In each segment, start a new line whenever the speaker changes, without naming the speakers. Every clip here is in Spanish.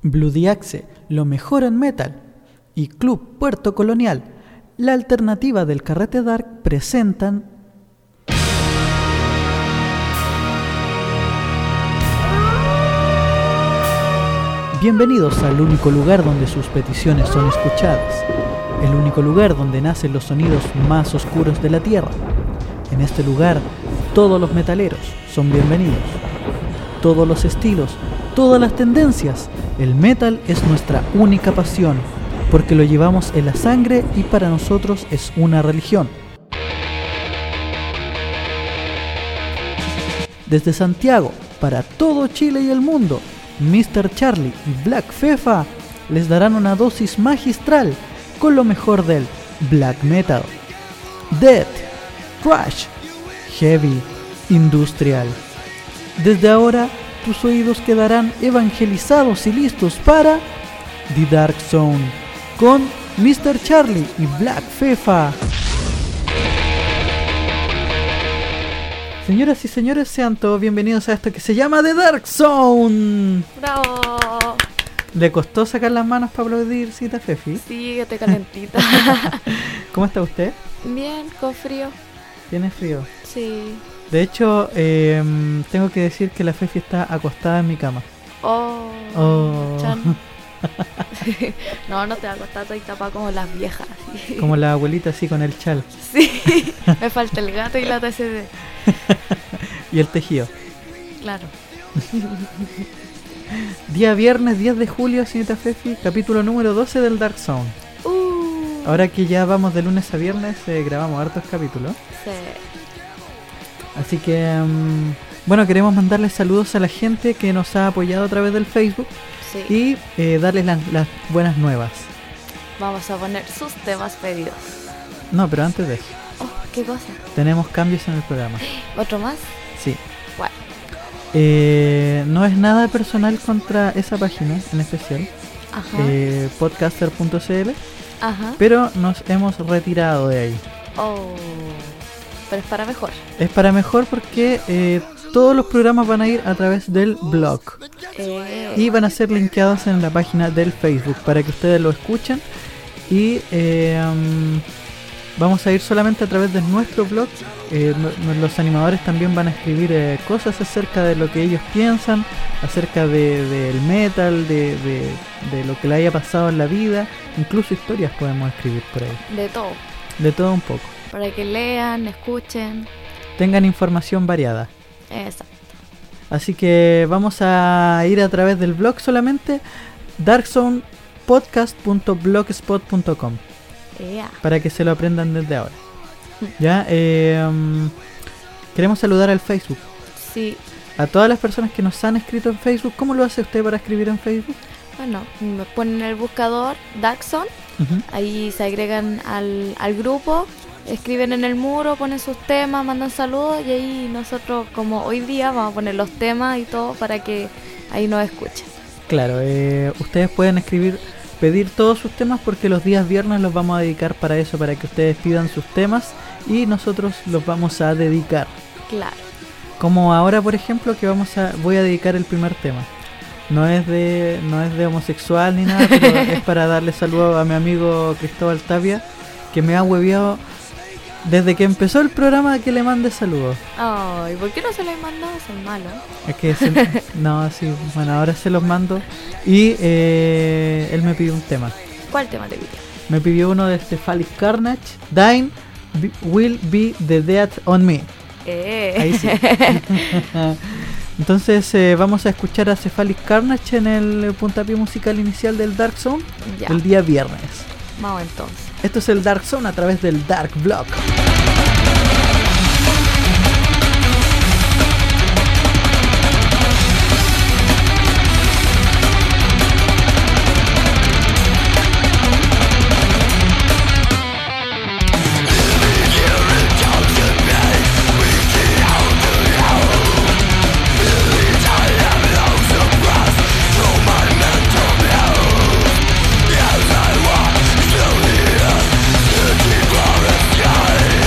Bloody Axe, lo mejor en metal, y Club Puerto Colonial, la alternativa del carrete dark, presentan Bienvenidos al único lugar donde sus peticiones son escuchadas, el único lugar donde nacen los sonidos más oscuros de la tierra. En este lugar, todos los metaleros son bienvenidos. Todos los estilos, todas las tendencias, el metal es nuestra única pasión, porque lo llevamos en la sangre y para nosotros es una religión. Desde Santiago, para todo Chile y el mundo, Mr. Charlie y Black Fefa les darán una dosis magistral con lo mejor del black metal, death, thrash, heavy, industrial. Desde ahora, tus oídos quedarán evangelizados y listos para The Dark Zone con Mr. Charlie y Black Fefa. Señoras y señores, sean todos bienvenidos a esto que se llama The Dark Zone.
¡Bravo!
¿Le costó sacar las manos para aplaudir, cita Fefi?
Sí, estoy calentita.
¿Cómo está usted?
Bien, con frío.
¿Tiene frío?
Sí.
De hecho, tengo que decir que la Fefi está acostada en mi cama.
Oh.
Chan.
No te va a acostar, estoy tapada como las viejas. Sí.
Como la abuelita así con el chal.
Sí, me falta el gato y la TCD.
Y el tejido.
Claro.
Día viernes 10 de julio, señorita Fefi, capítulo número 12 del Dark Zone. Ahora que ya vamos de lunes a viernes, grabamos hartos capítulos.
Sí.
Así que, bueno, queremos mandarles saludos a la gente que nos ha apoyado a través del Facebook.
Sí.
Y darles las buenas nuevas.
Vamos a poner sus temas pedidos.
No, pero antes de eso.
Oh, ¿qué cosa?
Tenemos cambios en el programa.
¿Otro más?
Sí.
¿Cuál?
No es nada personal contra esa página en especial.
Ajá.
Podcaster.cl.
Ajá.
Pero nos hemos retirado de ahí.
Oh. Pero es para mejor.
Es para mejor porque todos los programas van a ir a través del blog. Y van a ser linkeados en la página del Facebook para que ustedes lo escuchen. Y vamos a ir solamente a través de nuestro blog. Los animadores también van a escribir cosas acerca de lo que ellos piensan, acerca del metal, de lo que le haya pasado en la vida. Incluso historias podemos escribir por ahí.
De todo.
De todo un poco.
Para que lean, escuchen.
Tengan información variada.
Exacto.
Así que vamos a ir a través del blog solamente, darkzonepodcast.blogspot.com, para que se lo aprendan desde ahora. Ya, queremos saludar al Facebook.
Sí.
A todas las personas que nos han escrito en Facebook. ¿Cómo lo hace usted para escribir en Facebook?
Bueno, me ponen en el buscador Darkzone, ahí se agregan al grupo. Escriben en el muro, ponen sus temas, mandan saludos y ahí nosotros, como hoy día, vamos a poner los temas y todo para que ahí nos escuchen.
Claro, ustedes pueden pedir todos sus temas porque los días viernes los vamos a dedicar para eso, para que ustedes pidan sus temas y nosotros los vamos a dedicar.
Claro.
Como ahora, por ejemplo, que voy a dedicar el primer tema. No es de homosexual ni nada, pero es para darle saludo a mi amigo Cristóbal Tapia, que me ha hueveado desde que empezó el programa que le mande saludos.
Ay, ¿por qué no se los he mandado? Son malos.
Es que no, sí, bueno, ahora se los mando. Y él me pidió un tema.
¿Cuál tema te pidió?
Me pidió uno de Cephalic Carnage, Dying Will Be the Death on Me. Ahí sí. Entonces vamos a escuchar a Cephalic Carnage en el puntapié musical inicial del Dark Zone el día viernes.
Vamos entonces.
Esto es el Dark Zone a través del Dark Blog.
Sky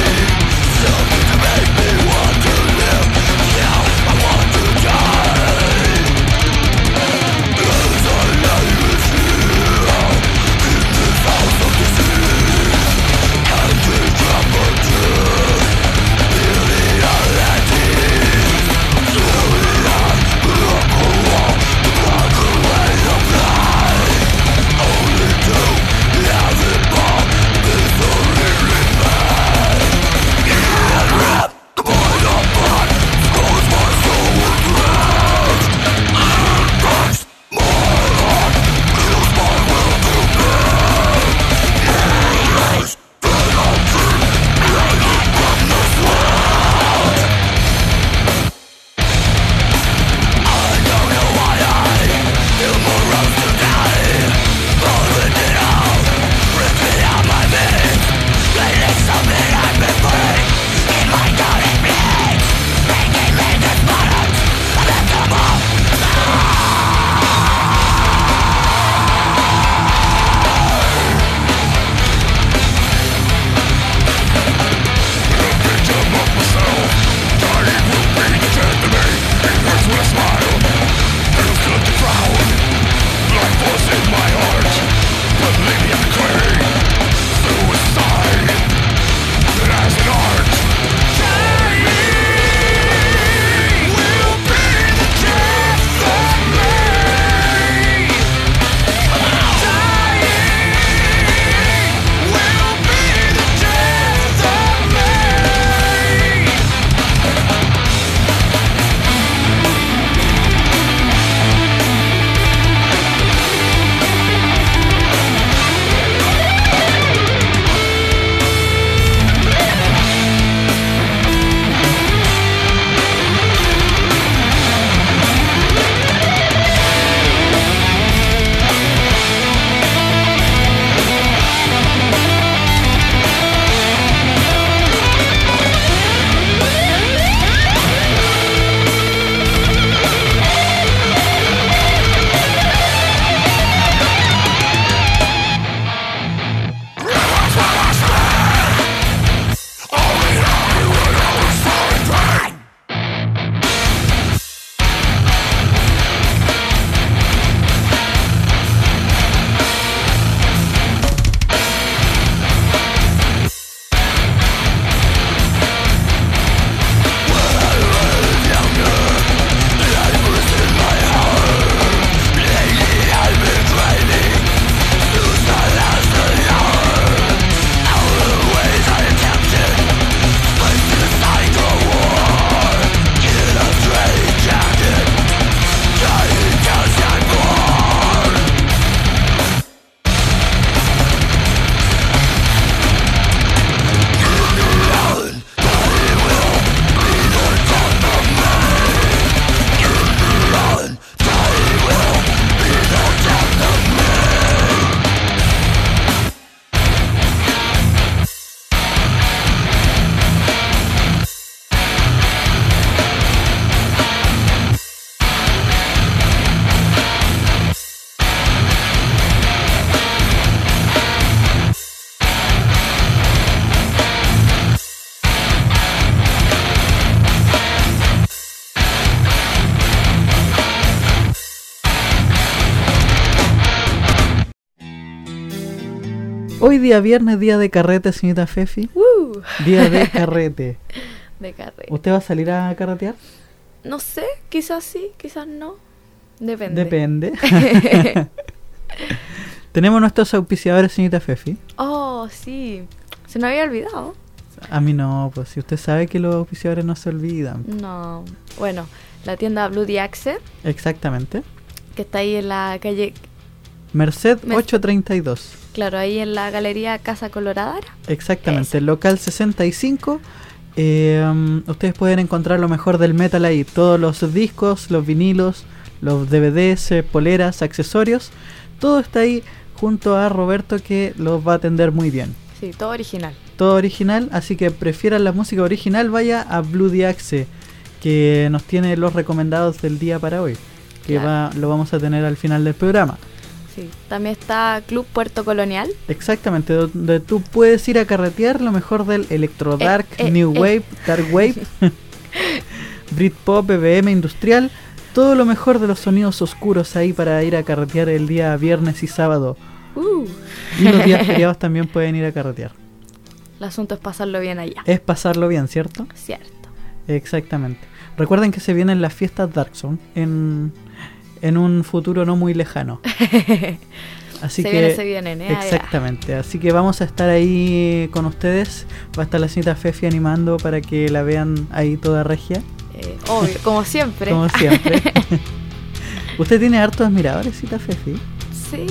Hoy día viernes, día de carrete, señorita Fefi. Día de carrete.
De carrete.
¿Usted va a salir a carretear?
No sé, quizás sí, quizás no. Depende.
Depende. Tenemos nuestros auspiciadores, señorita Fefi.
Oh, sí. Se me había olvidado.
A mí no, pues si usted sabe que los auspiciadores no se olvidan.
No. Bueno, la tienda Bloody Axe.
Exactamente.
Que está ahí en la calle...
Merced 832.
Claro, ahí en la galería Casa Colorada.
Exactamente, local 65. Ustedes pueden encontrar lo mejor del metal ahí. Todos los discos, los vinilos, los DVDs, poleras, accesorios. Todo está ahí junto a Roberto, que los va a atender muy bien.
Sí, todo original.
Todo original, así que prefieran la música original, vaya a Bloody Axe, que nos tiene los recomendados del día para hoy. Que
Claro.
lo vamos a tener al final del programa.
Sí. También está Club Puerto Colonial.
Exactamente, donde tú puedes ir a carretear lo mejor del electro dark, new wave, dark wave, Britpop, EBM, industrial, todo lo mejor de los sonidos oscuros ahí para ir a carretear el día viernes y sábado. Y los días feriados también pueden ir a carretear.
El asunto es pasarlo bien allá.
Es pasarlo bien, ¿cierto?
Cierto.
Exactamente. Recuerden que se vienen las fiestas Dark Zone en un futuro no muy lejano. Así
se vienen,
exactamente, así que vamos a estar ahí con ustedes. Va a estar la señorita Fefi animando para que la vean ahí toda regia.
Obvio, como siempre.
Como siempre. ¿Usted tiene hartos admiradores, señorita Fefi?
Sí.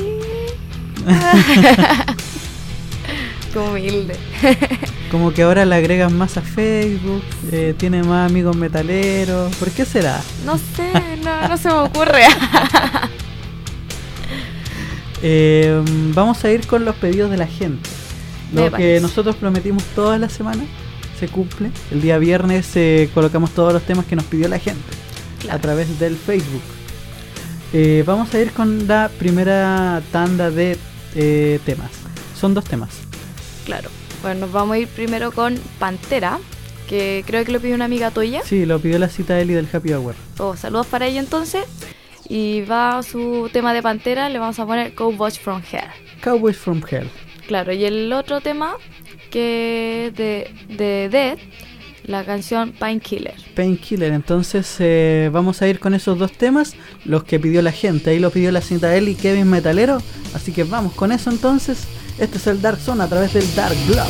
Qué humilde.
Como que ahora le agregan más a Facebook, tiene más amigos metaleros. ¿Por qué será?
No sé, no se me ocurre.
Vamos a ir con los pedidos de la gente. Lo que nosotros prometimos toda la semana se cumple. El día viernes colocamos todos los temas que nos pidió la gente, claro, a través del Facebook. Vamos a ir con la primera tanda de temas. Son 2 temas.
Claro. Bueno, nos vamos a ir primero con Pantera, que creo que lo pidió una amiga tuya.
Sí, lo pidió la Citadel del Happy Hour.
Saludos para ella entonces. Y va su tema de Pantera, le vamos a poner Cowboys from Hell.
Cowboys from Hell.
Claro, y el otro tema que de Dead, la canción Painkiller.
Painkiller, entonces vamos a ir con esos 2 temas, los que pidió la gente. Ahí lo pidió la Citadel y Kevin Metalero, así que vamos con eso entonces. Este es el Dark Zone a través del Dark Block.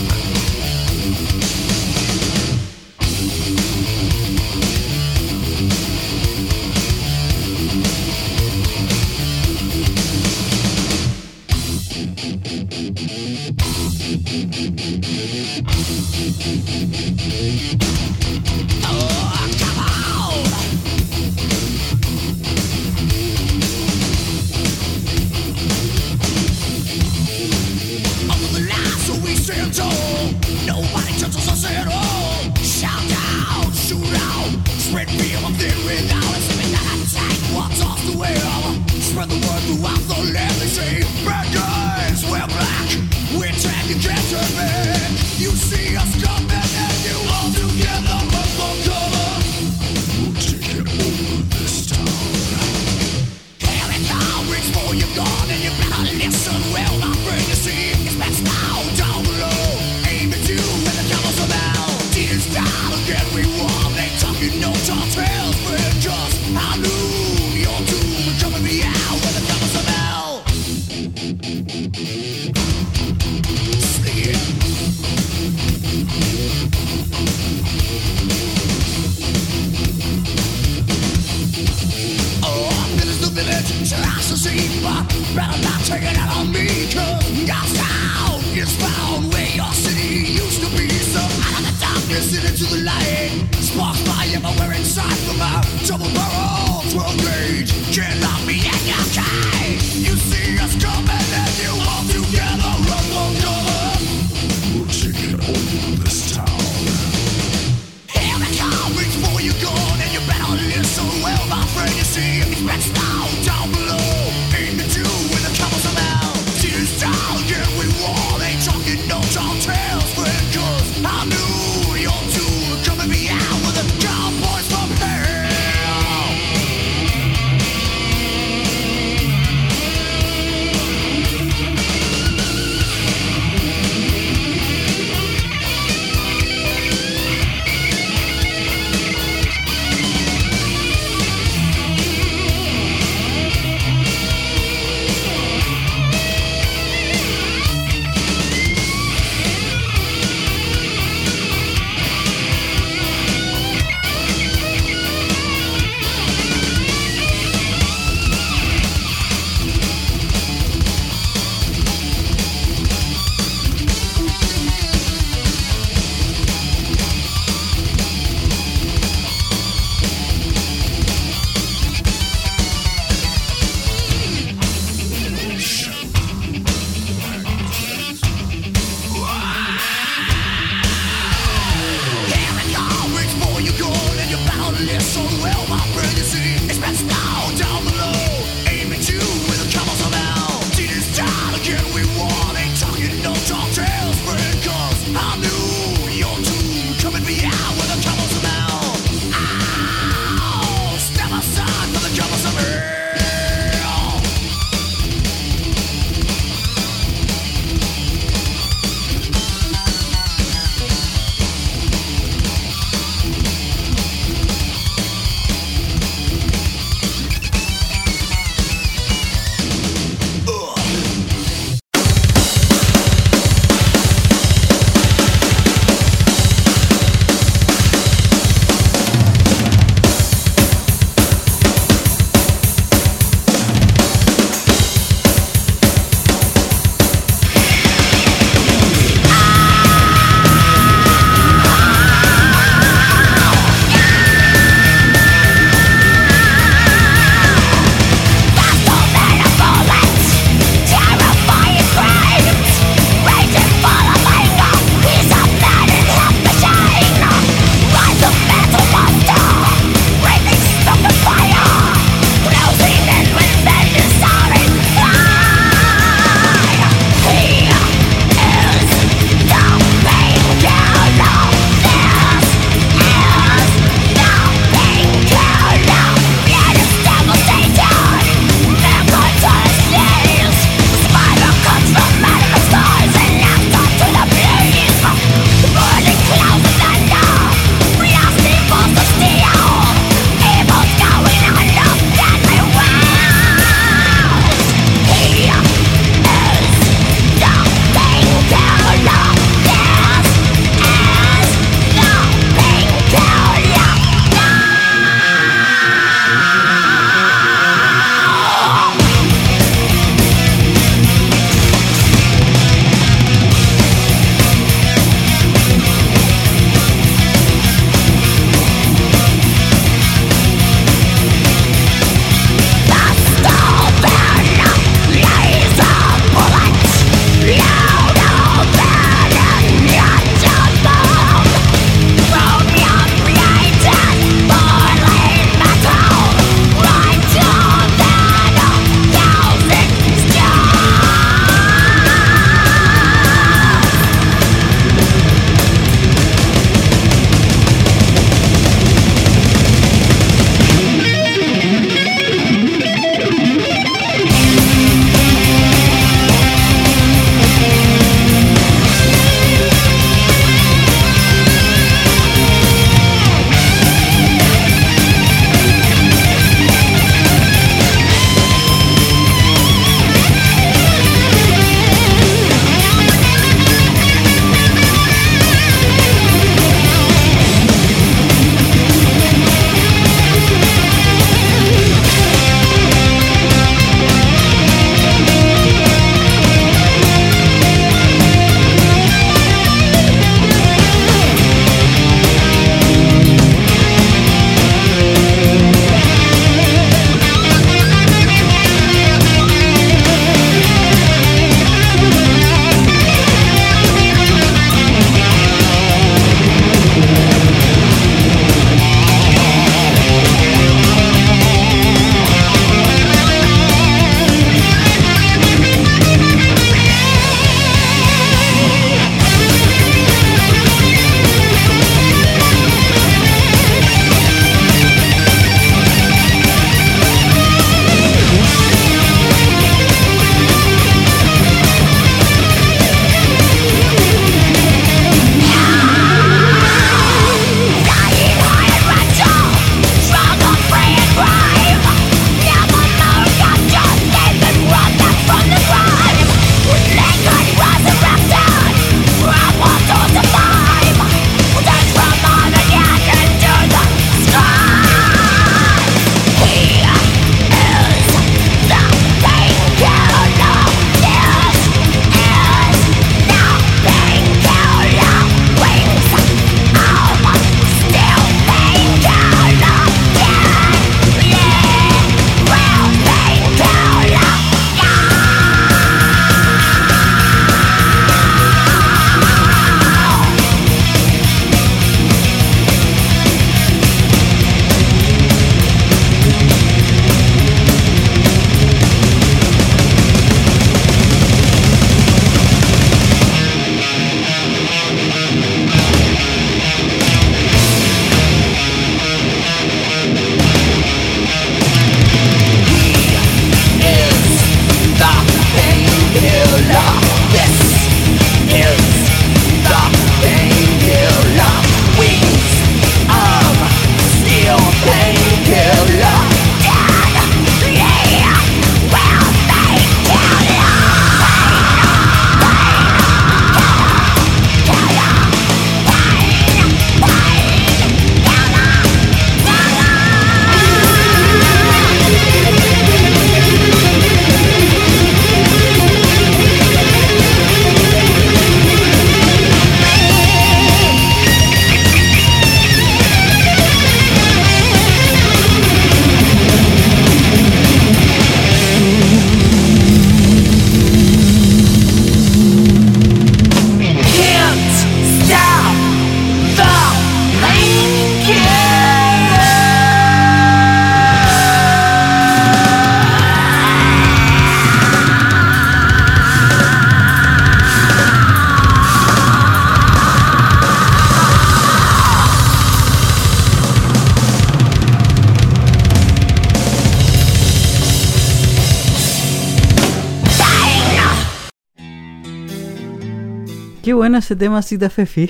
Qué bueno ese tema, Cita Fefi.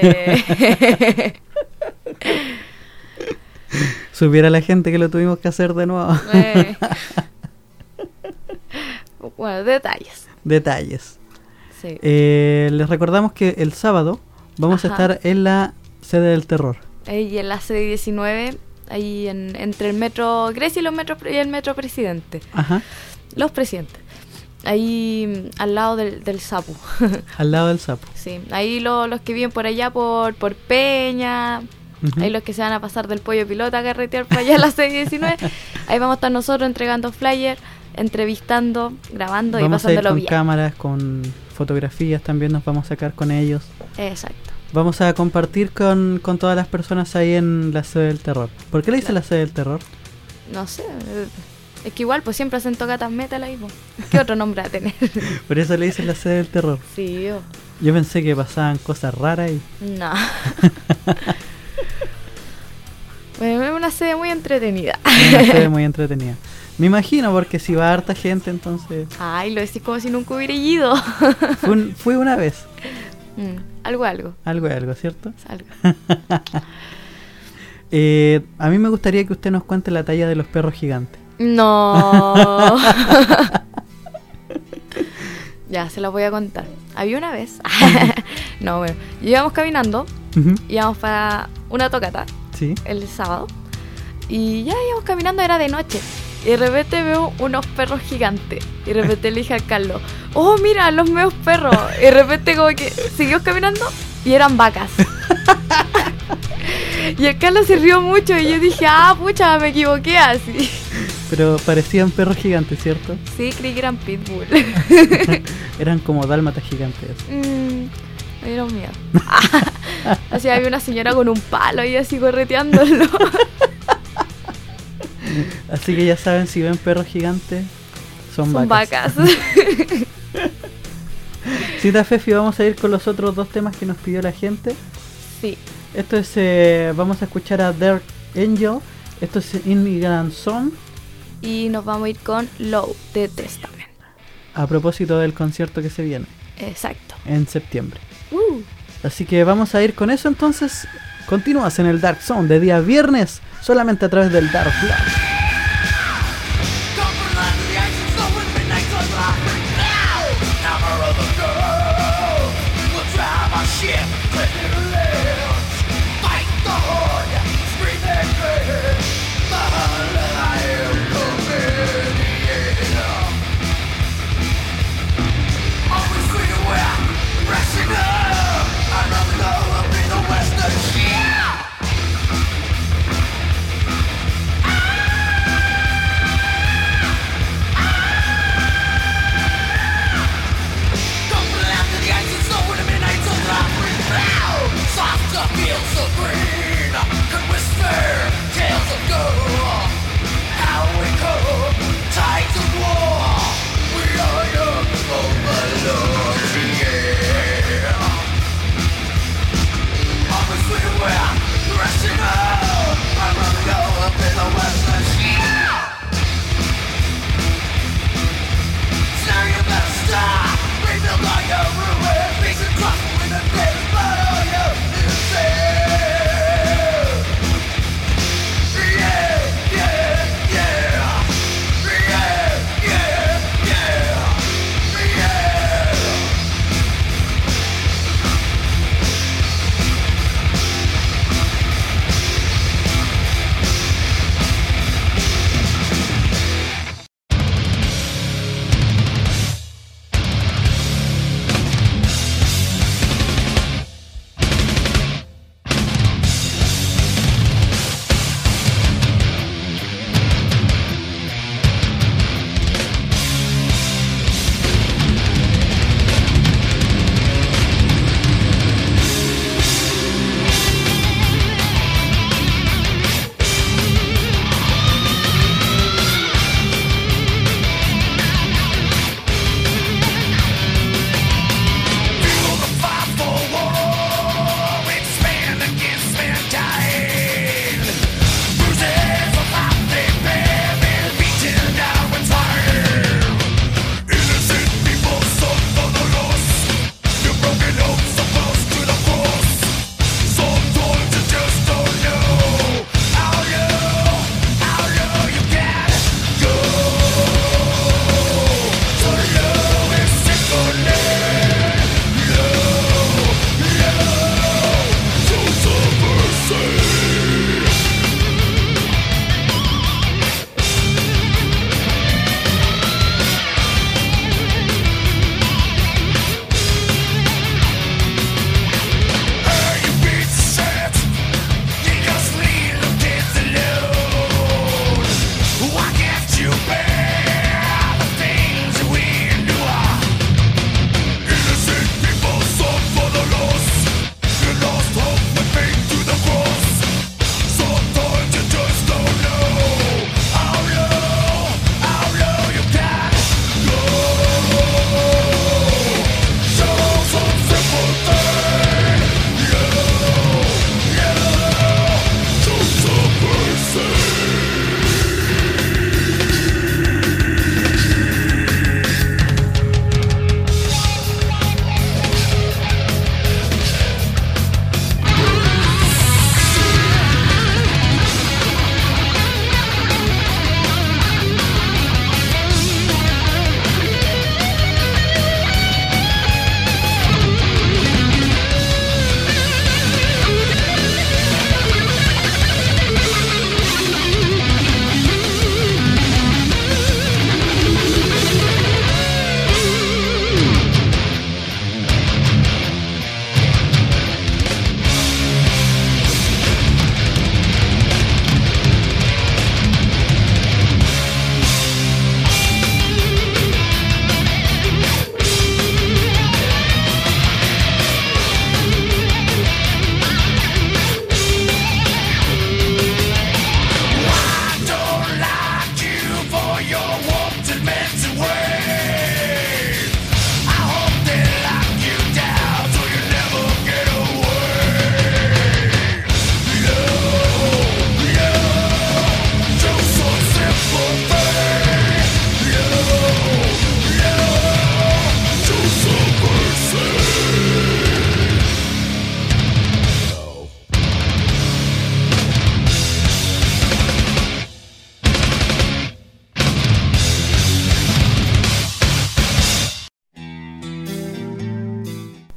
Supiera la gente que lo tuvimos que hacer de nuevo.
Bueno, detalles.
Detalles.
Sí.
Les recordamos que el sábado vamos a estar en la sede del terror.
Y en la sede 19, ahí entre el metro Grecia y el metro Presidente.
Ajá.
Los presidentes. Ahí al lado del Sapo.
Al lado del Sapo.
Sí, ahí los que viven por allá por Peña, ahí los que se van a pasar del Pollo Piloto a carretear para allá a las 6:19, ahí vamos a estar nosotros entregando flyers, entrevistando, grabando y pasándolo bien.
Vamos a ir con cámaras, con fotografías también nos vamos a sacar con ellos.
Exacto.
Vamos a compartir con todas las personas ahí en la sede del terror. ¿Por qué le dice la sede del terror?
No sé, es que igual pues siempre hacen tocatas metal ahí, pues. ¿Qué otro nombre va a tener?
Por eso le dicen la sede del terror.
Sí,
yo pensé que pasaban cosas raras ahí.
No. Bueno, es una sede muy entretenida.
Una sede muy entretenida. Me imagino, porque si va harta gente, entonces...
Ay, lo decís como si nunca hubiera ido.
Fui una vez.
Algo.
Algo, ¿cierto?
Algo.
A mí me gustaría que usted nos cuente la talla de los perros gigantes.
No. Ya, se la voy a contar. Había una vez. No, bueno. Íbamos caminando. Íbamos para una tocata.
Sí.
El sábado. Y ya íbamos caminando, era de noche. Y de repente veo unos perros gigantes. Y de repente le dije a Carlos, oh, mira, los meus perros. Y de repente como que siguió caminando y eran vacas. Y el Carlos se rió mucho y yo dije, pucha, me equivoqué así.
Pero parecían perros gigantes, ¿cierto?
Sí, creí que eran pitbull.
Eran como dálmatas gigantes.
Me dieron miedo. Así había una señora con un palo y así correteándolo.
Así que ya saben, si ven perros gigantes, son vacas. Cita Fefi, vamos a ir con los otros dos temas que nos pidió la gente.
Sí.
Esto es, vamos a escuchar a Dark Angel. Esto es Immigrant Song.
Y nos vamos a ir con Low de Testament.
A propósito del concierto que se viene.
Exacto.
En septiembre. Así que vamos a ir con eso entonces. Continúas en el Dark Zone de día viernes, solamente a través del Dark Lab.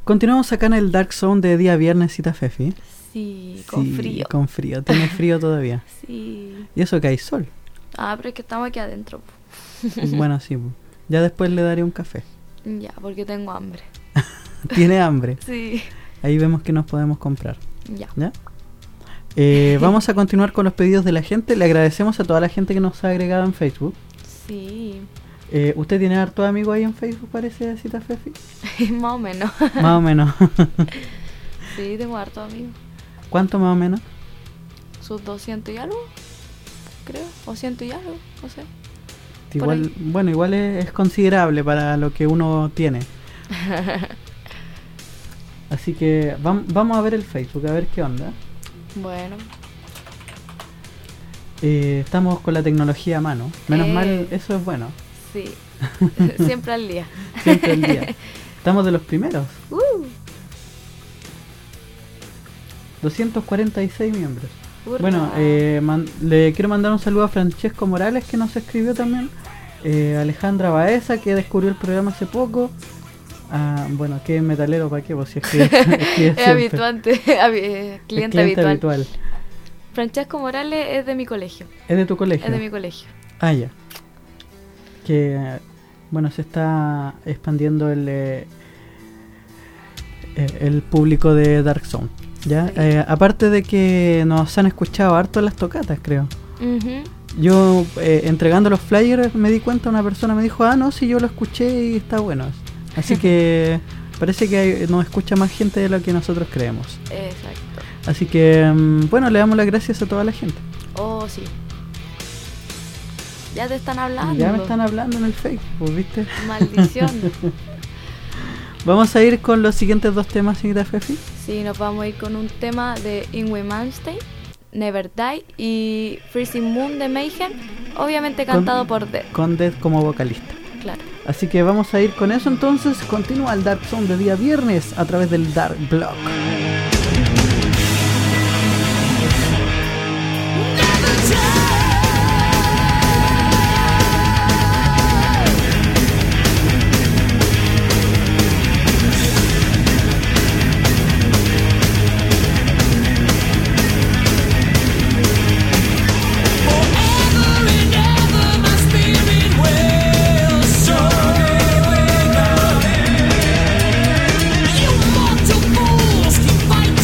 Continuamos acá en el Dark Zone de día viernes, Cita Fefi.
Sí, con frío.
Con frío, tiene frío todavía.
Sí.
Y eso que hay sol.
Ah, pero es que estamos aquí adentro.
Bueno, sí. Ya después le daré un café.
Ya, porque tengo hambre.
Tiene hambre.
Sí.
Ahí vemos que nos podemos comprar.
Ya.
¿Ya? Vamos a continuar con los pedidos de la gente. Le agradecemos a toda la gente que nos ha agregado en Facebook.
Sí.
¿Usted tiene hartos amigos ahí en Facebook, parece, Cita Fefi?
Más o menos.
Más o menos.
Sí, tengo harto amigos.
¿Cuánto más o menos?
Sus 200 y algo, creo. O 100 y algo, no sé.
Igual, bueno, igual es considerable para lo que uno tiene. Así que vamos a ver el Facebook, a ver qué onda.
Bueno.
Estamos con la tecnología a mano. Menos mal, eso es bueno.
Sí. Siempre al día.
Siempre al día. Estamos de los primeros. 246 miembros.
Hurra.
Bueno, le quiero mandar un saludo a Francesco Morales, que nos escribió también. Alejandra Baeza, que descubrió el programa hace poco. Bueno, que es metalero, ¿para qué? Pues si es
habituante, cliente habitual. Francesco Morales es de mi colegio.
¿Es de tu colegio?
Es de mi colegio.
Ah, ya. Que, bueno, se está expandiendo el público de Dark Zone. ¿Ya?
Sí.
Aparte de que nos han escuchado harto las tocatas, creo.
Uh-huh.
Yo, entregando los flyers, me di cuenta, una persona me dijo, no, sí, yo lo escuché y está bueno. Así que parece que nos escucha más gente de lo que nosotros creemos.
Exacto.
Así que, bueno, le damos las gracias a toda la gente.
Oh, sí. Ya te están hablando.
Ya me están hablando en el Facebook, ¿viste?
Maldición.
Vamos a ir con los siguientes dos temas, señorita Fefi.
Sí, nos vamos a ir con un tema de Yngwie Malmsteen, Never Die, y Freezing Moon de Mayhem, obviamente cantado por Dead.
Con Dead como vocalista.
Claro.
Así que vamos a ir con eso entonces. Continúa el Dark Zone de día viernes a través del Dark Block.
Fight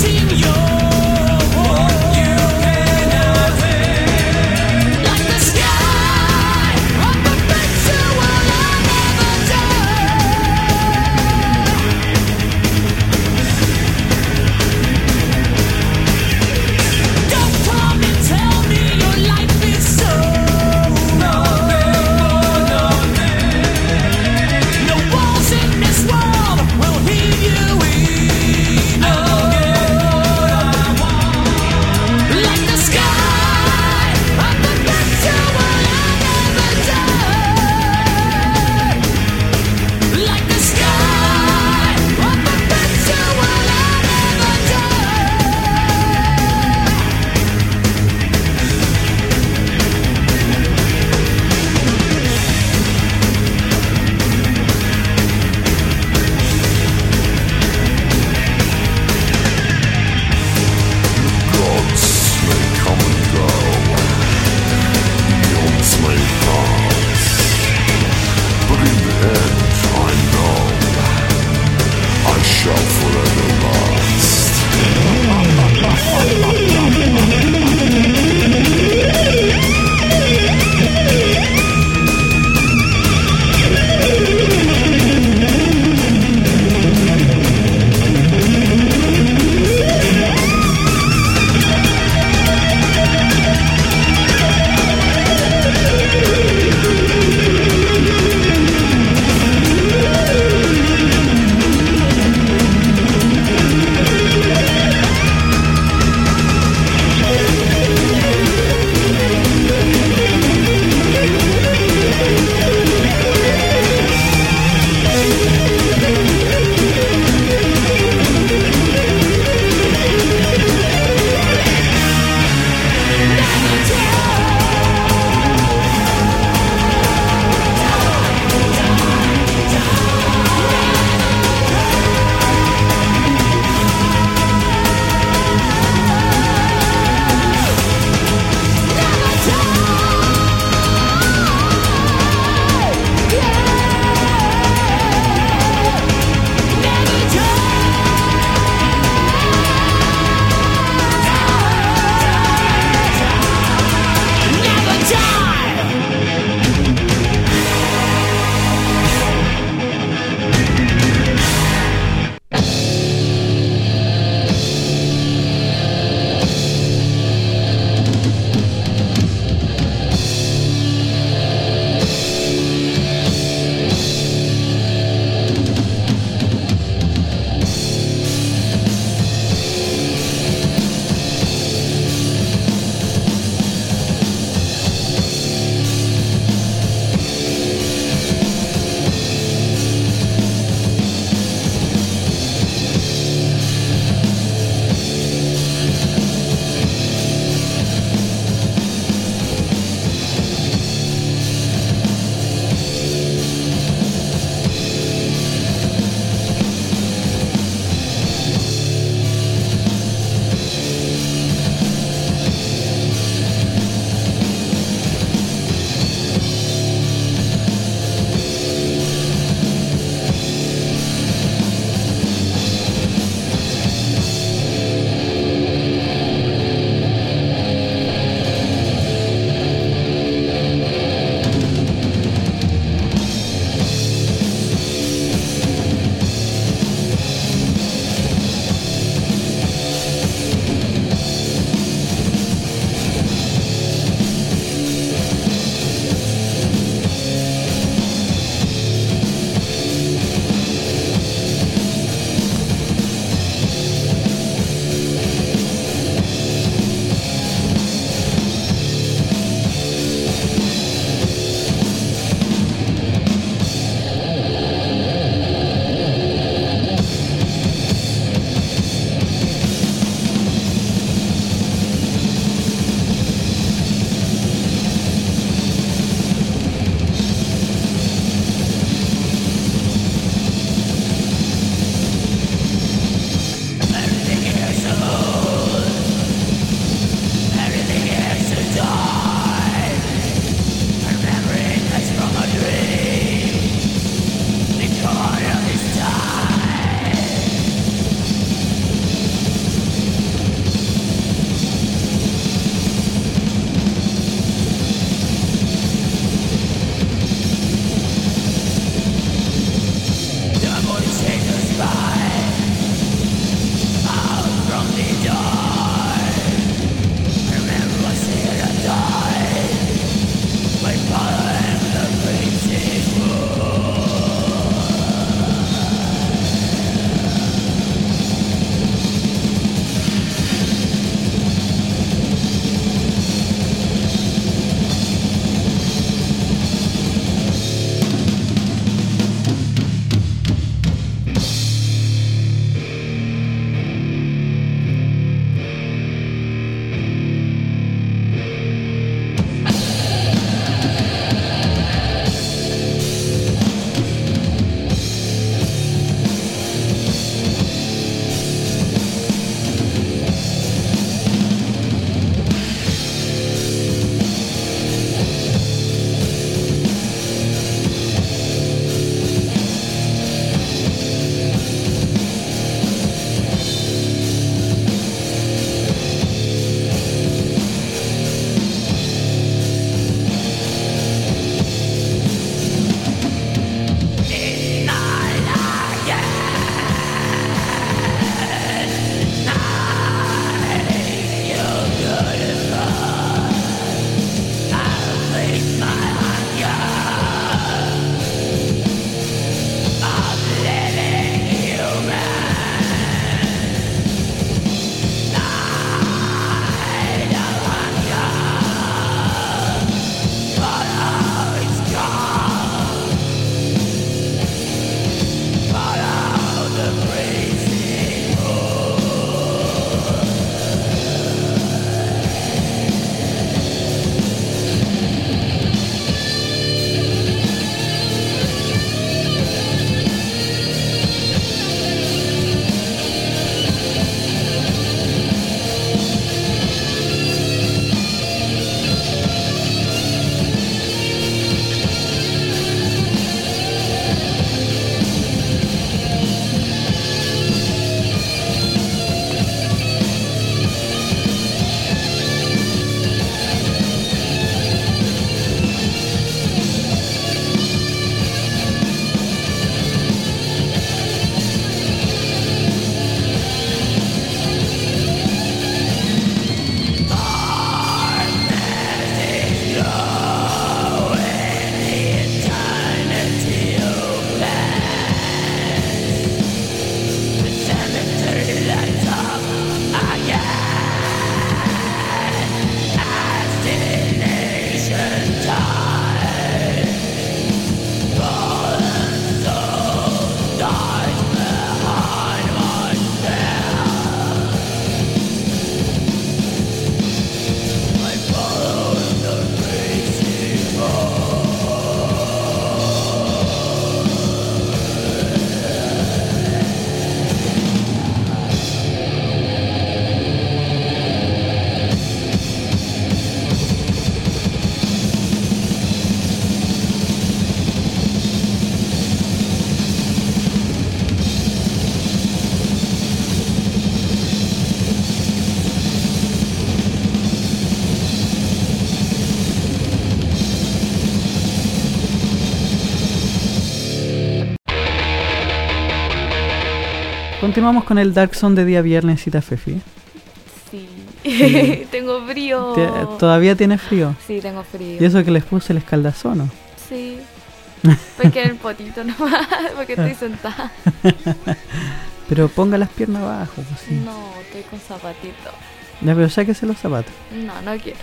Continuamos con el Dark Zone de día viernes, cita Fefi.
Sí. Tengo frío.
¿Todavía tiene frío?
Sí, tengo frío.
¿Y eso que les puse el escaldazono?
Sí. Porque el potito nomás, porque estoy sentada.
Pero ponga las piernas abajo. Pues, sí.
No, estoy con zapatito.
Ya, pero sáquese los zapatos.
No quiero.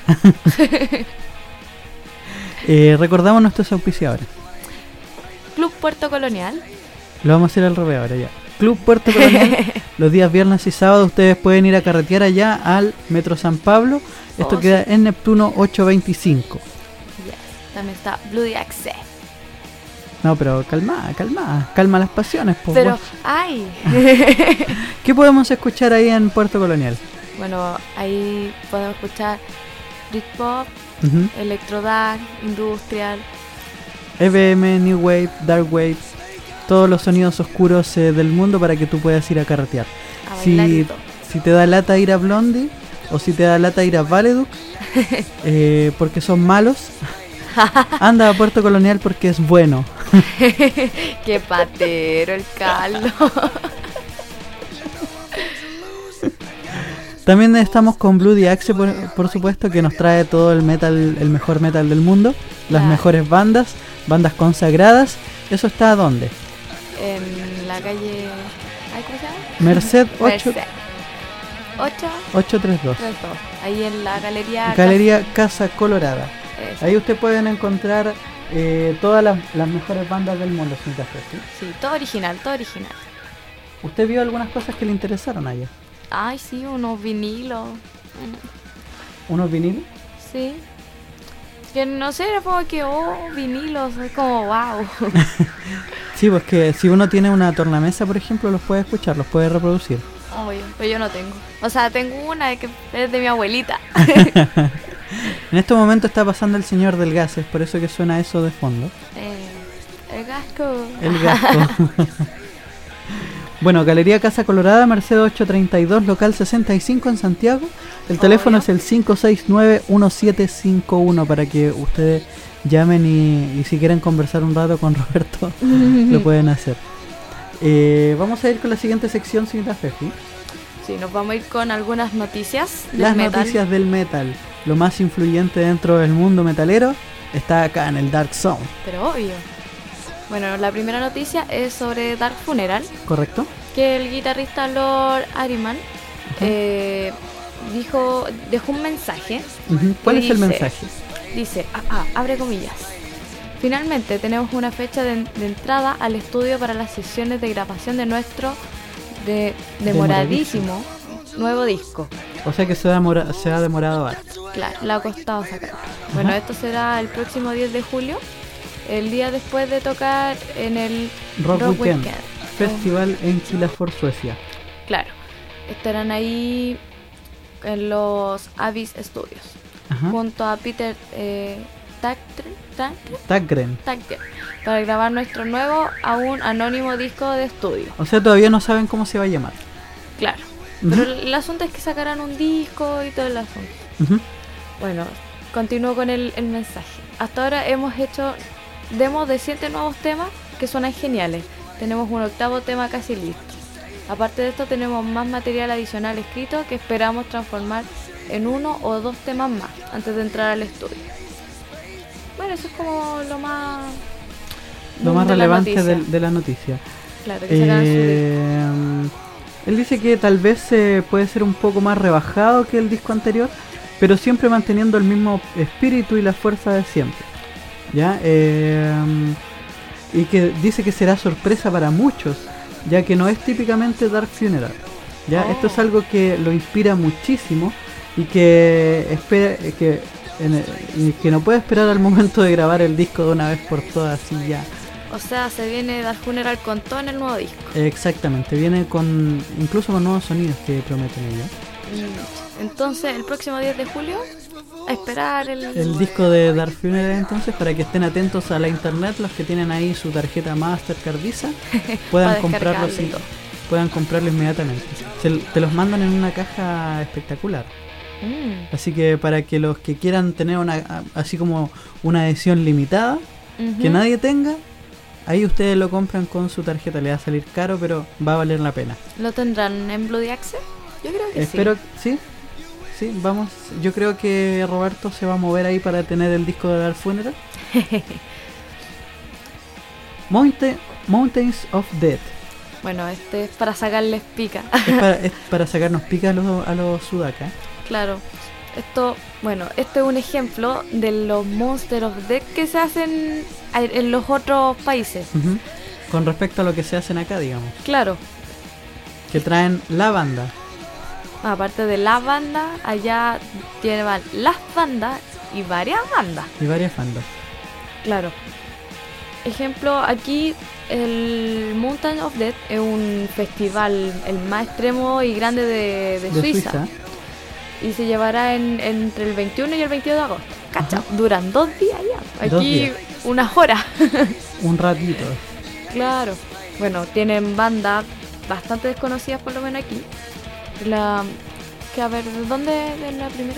Recordamos nuestros auspiciadores.
Club Puerto Colonial.
Lo vamos a hacer al revés ahora ya. Club Puerto Colonial. Los días viernes y sábados ustedes pueden ir a carretear allá al Metro San Pablo. Esto queda en Neptuno 825.
Yes. También está Bloody Axe.
No, pero calma las pasiones. Pues,
pero,
vos.
¡ay!
¿Qué podemos escuchar ahí en Puerto Colonial?
Bueno, ahí podemos escuchar Britpop, Electro Dark, Industrial,
EBM, New Wave, Dark Wave, todos los sonidos oscuros del mundo para que tú puedas ir a carretear. Si te da lata ir a Blondie o si te da lata ir a Valedux, porque son malos, anda a Puerto Colonial porque es bueno.
Qué patero el Carlos.
También estamos con Bloody Axe, por supuesto, que nos trae todo el metal, el mejor metal del mundo, las mejores bandas consagradas. ¿Eso está a dónde?
En la calle... ¿cómo se llama?
Merced
832. Ahí en la
Galería Casa Colorada.
Eso.
Ahí ustedes pueden encontrar todas las mejores bandas del mundo, sin café, ¿sí?
Sí, todo original.
¿Usted vio algunas cosas que le interesaron allá?
Ay, sí, unos vinilos.
¿Unos vinilos?
Sí. Que no sé, era como que, vinilos, es como wow.
Sí, pues que si uno tiene una tornamesa, por ejemplo, los puede escuchar, los puede reproducir.
Obvio, pero yo no tengo. O sea, tengo una que es de mi abuelita.
En este momento está pasando el señor del gas, es por eso que suena eso de fondo.
El gasco.
El gasco. Bueno, Galería Casa Colorada, Merced 832, local 65 en Santiago. El teléfono es el 569-1751 para que ustedes llamen y si quieren conversar un rato con Roberto, lo pueden hacer. Vamos a ir con la siguiente sección, señorita Fefi.
Sí, nos vamos a ir con algunas noticias del
Las
metal.
Noticias del metal. Lo más influyente dentro del mundo metalero está acá en el Dark Zone.
Pero obvio. Bueno, la primera noticia es sobre Dark Funeral.
¿Correcto?
Que el guitarrista Lord Ahriman dejó un mensaje.
¿Cuál es el mensaje?
Dice, abre comillas. Finalmente tenemos una fecha de entrada al estudio para las sesiones de grabación de nuestro demoradísimo nuevo disco.
O sea que se ha demorado harto.
Claro, le ha costado sacar. Bueno, esto será el próximo 10 de julio, el día después de tocar en el
Rock Weekend Festival en Kilafors, Suecia.
Claro, estarán ahí en los Abyss Studios, junto a Peter Tägtgren para grabar nuestro nuevo, aún anónimo disco de estudio.
O sea, todavía no saben cómo se va a llamar.
Claro, pero el asunto es que sacarán un disco y todo el asunto. Bueno, continúo con el mensaje. Hasta ahora hemos hecho demos de 7 nuevos temas que suenan geniales. Tenemos un 8º tema casi listo. Aparte de esto tenemos más material adicional escrito que esperamos transformar en 1 o 2 temas más antes de entrar al estudio. Bueno, eso es como lo más
relevante de la noticia.
Claro, que sacaran su disco.
Él dice que tal vez puede ser un poco más rebajado que el disco anterior, pero siempre manteniendo el mismo espíritu y la fuerza de siempre. ¿Ya? Y que dice que será sorpresa para muchos, ya que no es típicamente Dark Funeral. ¿Ya? Esto es algo que lo inspira muchísimo y que espera que no puede esperar al momento de grabar el disco de una vez por todas, así ya.
O sea, se viene Dark Funeral con todo en el nuevo disco.
Exactamente, viene incluso con nuevos sonidos que prometen ellos.
Entonces, el próximo 10 de julio, a esperar
el disco de Dark Funeral, entonces, para que estén atentos a la internet, los que tienen ahí su tarjeta Mastercard Visa, puedan comprarlo inmediatamente. Te los mandan en una caja espectacular. Así que para que los que quieran tener así como una edición limitada, que nadie tenga, Ahí ustedes lo compran con su tarjeta, le va a salir caro, pero va a valer la pena.
¿Lo tendrán en Bloody Axe? Yo creo que
Espero, sí. Sí, vamos. Yo creo que Roberto se va a mover ahí para tener el disco de Dark Funeral. Mountains of Death.
Bueno, este es para sacarles pica.
Es para sacarnos pica a los Sudaka.
Claro. Este es un ejemplo de los Monsters of Death que se hacen en los otros países.
Uh-huh. Con respecto a lo que se hacen acá, digamos.
Claro.
Que traen la banda.
Aparte de la banda, allá llevan las bandas y varias bandas. Claro. Ejemplo, aquí el Mountain of Death es un festival el más extremo y grande de Suiza. Y se llevará entre el 21 y el 22 de agosto. ¿Cacha? Duran 2 días ya. Aquí unas horas.
Un ratito.
Claro. Bueno, tienen bandas bastante desconocidas por lo menos aquí. ¿De dónde es la primera?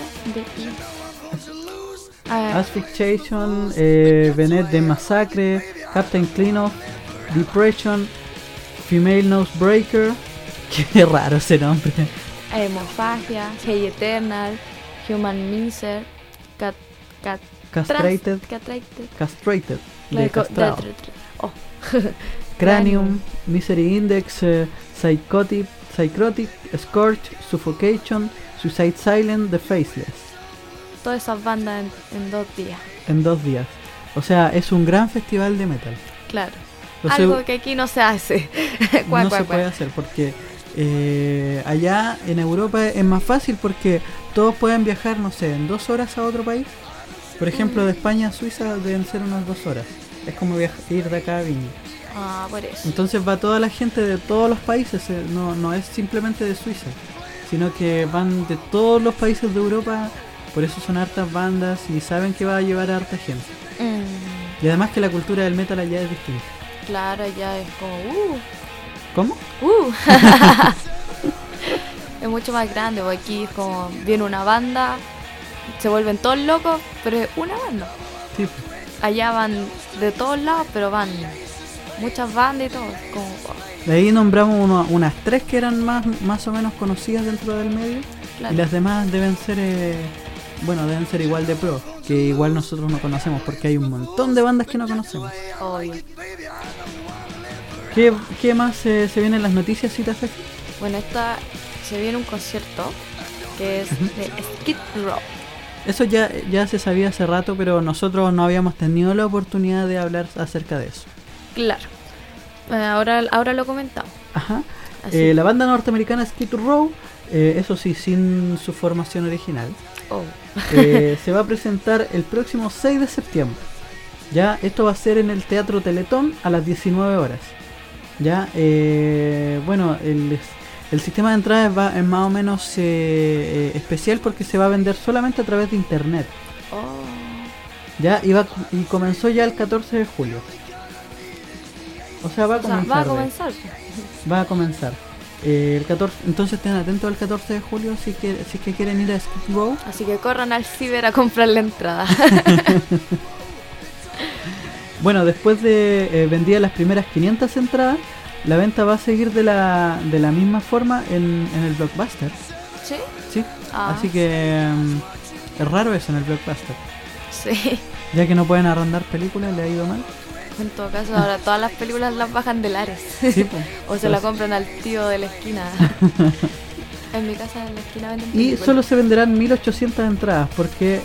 Asphyxiation, Venet de Massacre, Captain Cleanoff, Depression, Female Nosebreaker. Qué raro ese nombre.
Hemophagia, Hey Eternal, Human Miser,
Castrated.
Oh.
Cranium, Misery Index, Psychotic, Scorch, Suffocation, Suicide Silent, The Faceless.
Todas esas bandas en 2 días.
En 2 días. O sea, es un gran festival de metal.
Claro. Algo que aquí no se hace.
Puede hacer porque allá en Europa es más fácil porque todos pueden viajar, no sé, en 2 horas a otro país. Por ejemplo, de España a Suiza deben ser unas 2 horas. Es como ir de acá a Viña.
Por eso.
Entonces va toda la gente de todos los países, no es simplemente de Suiza, sino que van de todos los países de Europa, por eso son hartas bandas y saben que va a llevar a harta gente. Y además que la cultura del metal allá es distinta.
Claro, allá es como...
¿Cómo?
Es mucho más grande, porque aquí es como viene una banda, se vuelven todos locos, pero es una banda.
Sí.
Allá van de todos lados, pero van muchas bandas y todo. Como...
De ahí nombramos unas 3 que eran más o menos conocidas dentro del medio. Claro. Y las demás deben ser igual de pro, que igual nosotros no conocemos, porque hay un montón de bandas que no conocemos.
Obvio.
¿Qué más se viene en las noticias, Cita Fefi?
Bueno, se viene un concierto que es de Skid Row.
Eso ya se sabía hace rato, pero nosotros no habíamos tenido la oportunidad de hablar acerca de eso.
Claro. Ahora lo comentamos.
Ajá. La banda norteamericana Skid Row, eso sí, sin su formación original, se va a presentar el próximo 6 de septiembre. Ya, esto va a ser en el Teatro Teletón a las 19 horas. Ya, bueno, el sistema de entradas es más o menos especial porque se va a vender solamente a través de internet. Ya, y comenzó ya el 14 de julio. O sea, va a comenzar. El 14, entonces estén atentos al 14 de julio si es que quieren ir a Skid Row.
Así que corran al ciber a comprar la entrada.
Bueno, después de vendidas las primeras 500 entradas, la venta va a seguir de la misma forma en el Blockbuster.
¿Sí?
Sí. Así que es raro eso en el Blockbuster.
Sí.
Ya que no pueden arrendar películas, le ha ido mal.
En todo caso, ahora todas las películas las bajan de Lares.
Sí,
o se la compran al tío de la esquina. En mi casa en la esquina venden películas.
Y solo se venderán 1800 entradas porque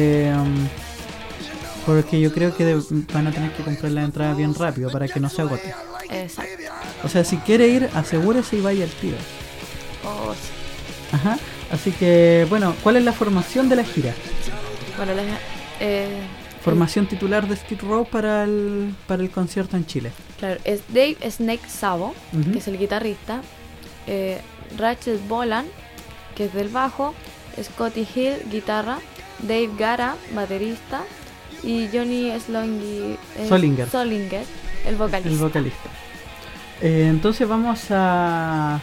yo creo que van a tener que comprar la entrada bien rápido para que no se agote.
Exacto.
O sea, si quiere ir, asegúrese y vaya al tiro.
Sí.
Ajá. Así que, bueno, ¿cuál es la formación de la gira?
Bueno,
formación titular de Skid Row para el concierto en Chile.
Claro, es Dave Snake Sabo, que es el guitarrista, Rachel Bolan, que es del bajo, Scotty Hill, guitarra, Dave Gara, baterista, y Johnny Solinger, el vocalista.
Entonces vamos a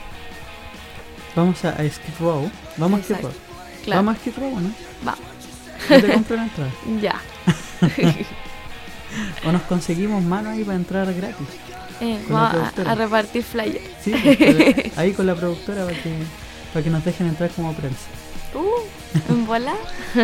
Skid Row. Vamos a Skid Row.
Claro.
Vamos a Skid Row, ¿no?
Va.
¿No te compro la entrada?
Ya.
O nos conseguimos manos ahí para entrar gratis. Con la
Vamos
productora.
a repartir flyers.
Sí, pues, ahí con la productora para que nos dejen entrar como prensa.
En bola.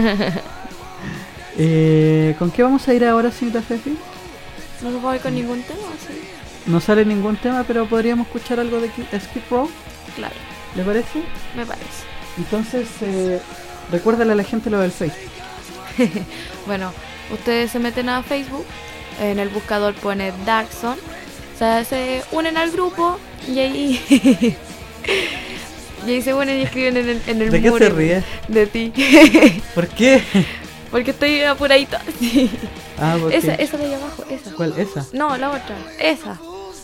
¿Con qué vamos a ir ahora, señorita Fefi?
No nos voy con ningún tema, ¿sí?
No sale ningún tema, pero podríamos escuchar algo de Skid Row.
Claro,
¿Le parece?
me parece.
Entonces, recuérdale a la gente lo del Facebook.
Bueno, ustedes se meten a Facebook, en el buscador pone Dark Zone, o sea, se unen al grupo y ahí y ahí se unen y escriben en el
¿De qué
muro
se ríe?
de ti.
¿Por qué?
Porque estoy apuradito. Sí.
Porque...
Esa de ahí abajo, esa.
¿Cuál? ¿Esa?
No, la otra, esa.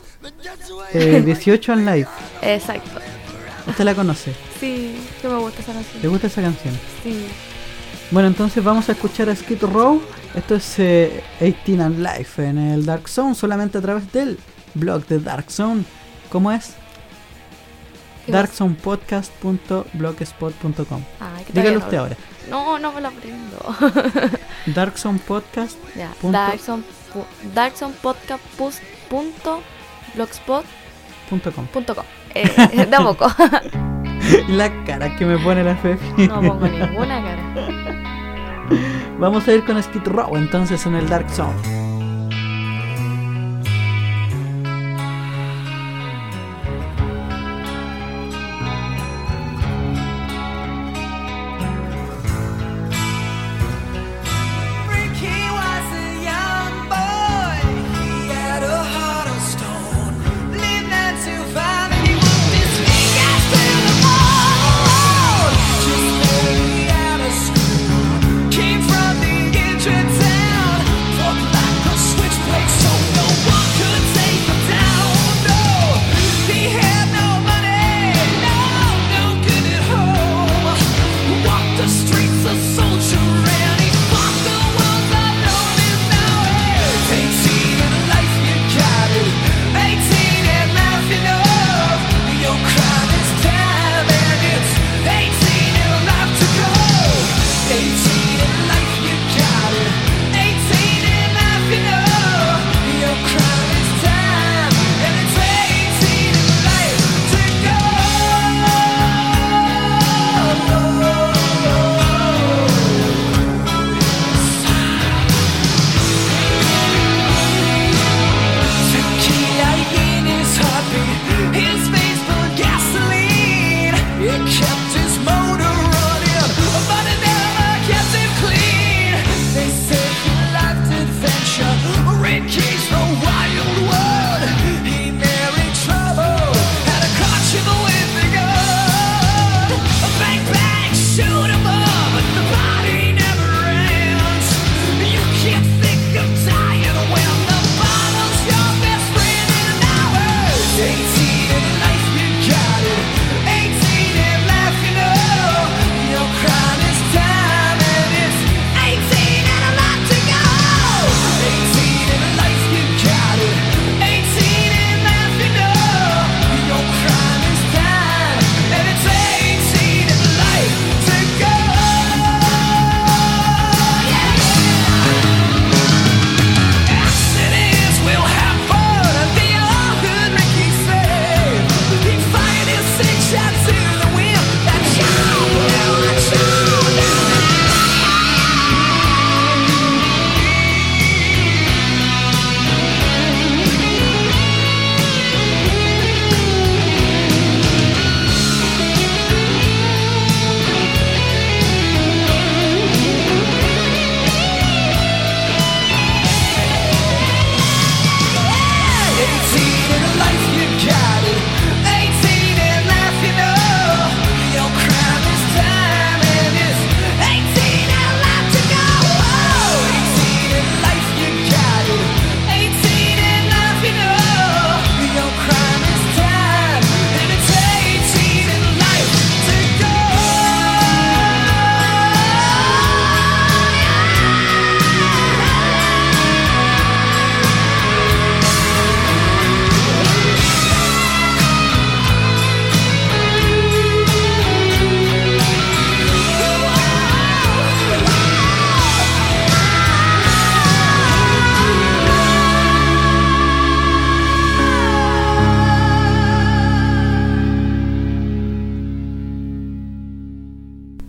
18 on Live.
Exacto.
¿Usted la conoce?
Sí, que me gusta esa
¿Le
canción.
gusta esa canción?
Sí.
Bueno, entonces vamos a escuchar a Skid Row. Esto es 18 on Live en el Dark Zone, solamente a través del blog de Dark Zone. ¿Cómo es? darkzonepodcast.blogspot.com.
Ay, que
Dígalo
todavía
usted
no-
ahora.
No me lo aprendo.
Darkzonepodcast.
Ya,
Punto-
darkzonepodcast.blogspot.com.
.com.
De a poco.
La cara que me pone la Fefi.
No pongo ninguna cara.
Vamos a ir con Skid Row entonces en el Dark Zone.
He was a young boy. He had a heart of stone. Lived 9 to 5 and he worked his fingers to the bone. Just barely out of school. Came from the injured town. Fought like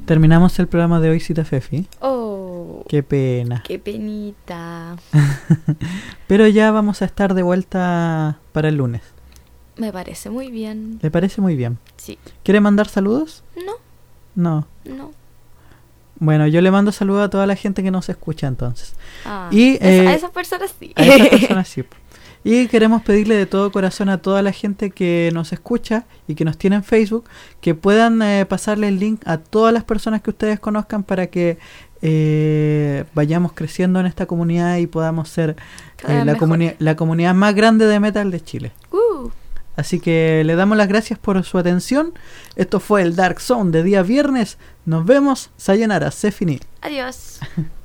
Terminamos el programa de hoy, Cita Fefi.
Oh,
Qué pena.
qué penita.
Pero ya vamos a estar de vuelta para el lunes.
Me parece muy bien.
¿Le parece? Muy bien.
Sí.
¿Quiere mandar saludos? No.
No.
Bueno, yo le mando saludos a toda la gente que nos escucha entonces.
Ah,
Y,
a esas personas sí.
A esas personas sí. Y queremos pedirle de todo corazón a toda la gente que nos escucha y que nos tiene en Facebook que puedan pasarle el link a todas las personas que ustedes conozcan para que vayamos creciendo en esta comunidad y podamos ser la comunidad más grande de metal de Chile. Así que le damos las gracias por su atención. Esto fue el Dark Zone de día viernes. Nos vemos. Sayonara. Se finí.
Adiós.